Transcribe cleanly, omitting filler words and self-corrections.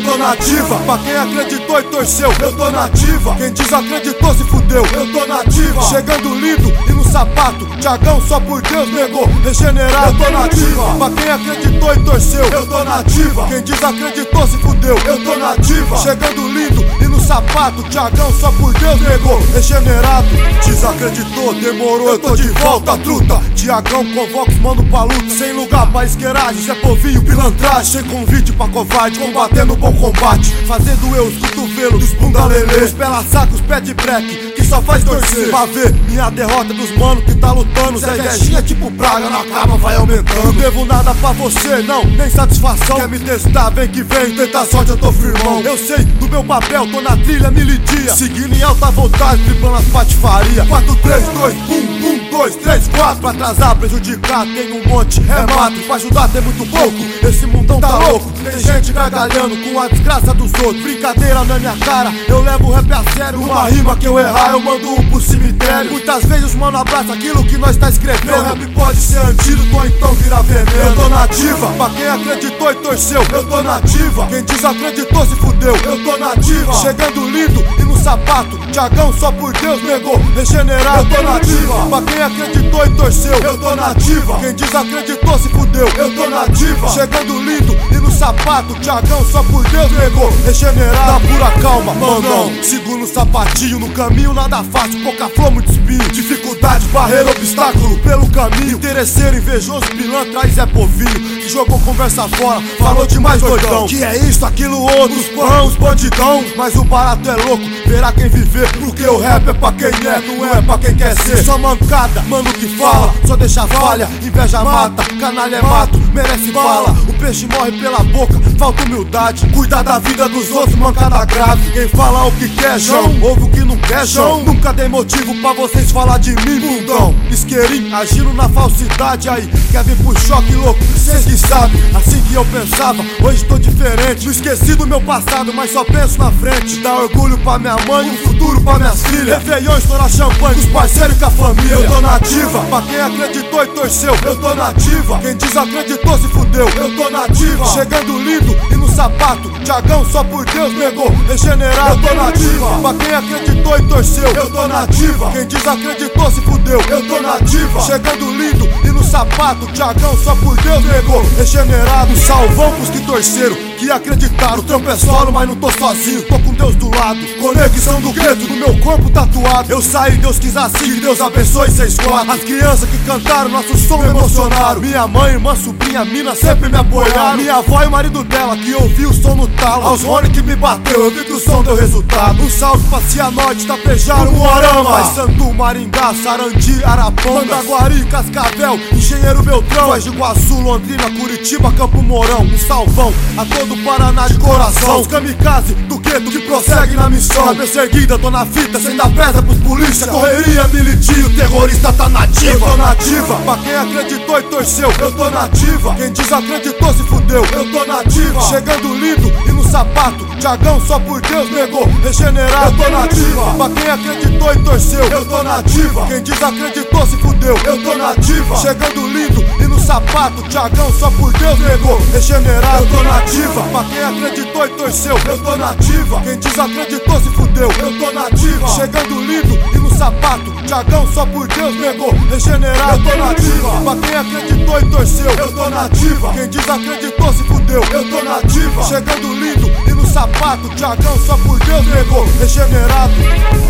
tô nativa. Pra quem acreditou e torceu, eu tô nativa. Quem desacreditou se fudeu, eu tô nativa. Chegando lindo e no sapato, Thiagão só por Deus negou, regenerado, eu tô nativa. Pra quem acreditou e torceu, eu tô nativa. Quem desacreditou se fudeu, eu tô nativa. Chegando lindo e no sapato, Thiagão só por Deus negou, regenerado. Desacreditou, demorou, eu tô de volta, truta. Thiagão convoca os mano pra luta, sem lugar pra esqueragem, Zé Povinho, pilantragem. Sem convite pra covarde, combatendo bom combate, fazendo eu os cotovelos dos bunda lelê, os pela saca, os pé de breque, que só faz torcer pra ver minha derrota dos mano que tá lutando. Zé Invejinha tipo praga, na cama vai aumentando. Não devo nada pra você, não, nem satisfação. Quer me testar, vem que vem, tenta sorte, eu tô firmão. Eu sei do meu papel, tô na trilha, milidia, seguindo em alta vontade, driblando as patifaria. 4, 3, 2, bum, 1, 2, 3, 4. Pra atrasar, prejudicar, tem um monte, é mato. Pra ajudar tem muito pouco, esse mundão tá louco. Tem gente gargalhando com a desgraça dos outros. Brincadeira na minha cara, eu levo o rap a sério. Uma rima que eu errar, eu mando um pro cemitério. Muitas vezes, mano, abraça aquilo que nós tá escrevendo. Meu rap pode ser antídoto ou então virar veneno. Eu tô nativa, pra quem acreditou e torceu, eu tô nativa. Quem desacreditou se fudeu, eu tô nativa. Chegando lindo e no sapato, Thiagão só por Deus negou, regenerado, eu tô nativa. Pra quem acreditou e torceu, eu tô nativa. Quem desacreditou se fudeu, eu tô nativa. Chegando lindo e no sapato, Thiagão só por Deus negou, regenerado. Na pura calma, mandão, sigo no sapatinho. No caminho nada fácil, pouca flor, muito espinho. Dificuldade, barreira, obstáculo pelo caminho. Interesseiro, invejoso, pilantra e Zé Povinho, que jogou conversa fora, falou demais doidão. Que é isso, aquilo, outro, os pão, os bandidão. Mas o barato é louco, verá quem viver. Porque o rap é pra quem é, não é pra quem quer ser. Só mancada, mano que fala, só deixa falha. Inveja mata, canalha é mato, merece bala. O peixe morre pela boca, falta humildade. Cuidar da vida dos outros, mancada grave. Quem fala o que quer, João, ouve o que não quer, João. Nunca dei motivo pra vocês falar de mim, bundão. Isqueirinho, agindo na falsidade aí. Quer vir pro choque louco, cês que sabem. Assim que eu pensava, hoje tô diferente. Não esqueci do meu passado, mas só penso na frente. Dá orgulho pra minha mãe, um futuro pra minhas filhas. Réveillon, estourar champanhe com os parceiros e com a família. Eu tô nativa, pra quem acreditou e torceu, eu tô nativa. Quem desacreditou se fudeu, eu tô nativa. Chegando lindo e no sapato, Thiagão só por Deus negou, regenerado, eu tô nativa. Pra quem acreditou e torceu, eu tô nativa. Quem desacreditou se fudeu, eu tô nativa. Chegando lindo e no sapato, Thiagão só por Deus negou, regenerado. Um salvão pros que torceram, que acreditaram. O trampo é solo, mas não tô sozinho, tô com Deus do lado. Conexão do gueto no meu corpo tatuado. Eu saí, Deus quis assim, que Deus abençoe vocês quatro. As crianças que cantaram, nosso som me emocionaram. Minha mãe, irmã, sobrinha, mina sempre me apoiaram. Minha avó e o marido dela, que ouviu o som no talo. Aos Rony que me bateu, eu vi que o som deu resultado. Um salve pra Cianorte, Tapejara, Moarama, Pai Sandu, Maringá, Sarandi, Araponga, Mandaguari, Cascavel, Engenheiro Beltrão, Foz de Iguaçu, Londrina, Curitiba, Campo Mourão. Um salvão a todo o Paraná de coração. Os kamikaze do gueto que prossegue na missão. Cabeça erguida, tô na fita, sem dar presa pros polícia. Correria, militia, o terrorista tá nativa. Eu tô nativa, pra quem acreditou e torceu, eu tô nativa. Quem desacreditou se fudeu, eu tô nativa. Chegando lindo e no sapato, Thiagão só por Deus negou, regenerado, eu tô nativa. Pra quem acreditou e torceu, eu tô nativa. Quem desacreditou se fudeu, eu tô nativa. Chegando lindo e no sapato, Thiagão só por Deus negou, regenerado, eu tô nativa. Pra quem acreditou e torceu, eu tô nativa. Quem desacreditou se fudeu, eu tô nativa. Chegando lindo e no sapato, Thiagão só por Deus negou, regenerado, eu tô nativa. Pra quem acreditou e torceu, eu tô nativa. Quem desacreditou se fudeu, eu tô nativa. Chegando lindo e no sapato, Thiagão só por Deus negou, regenerado.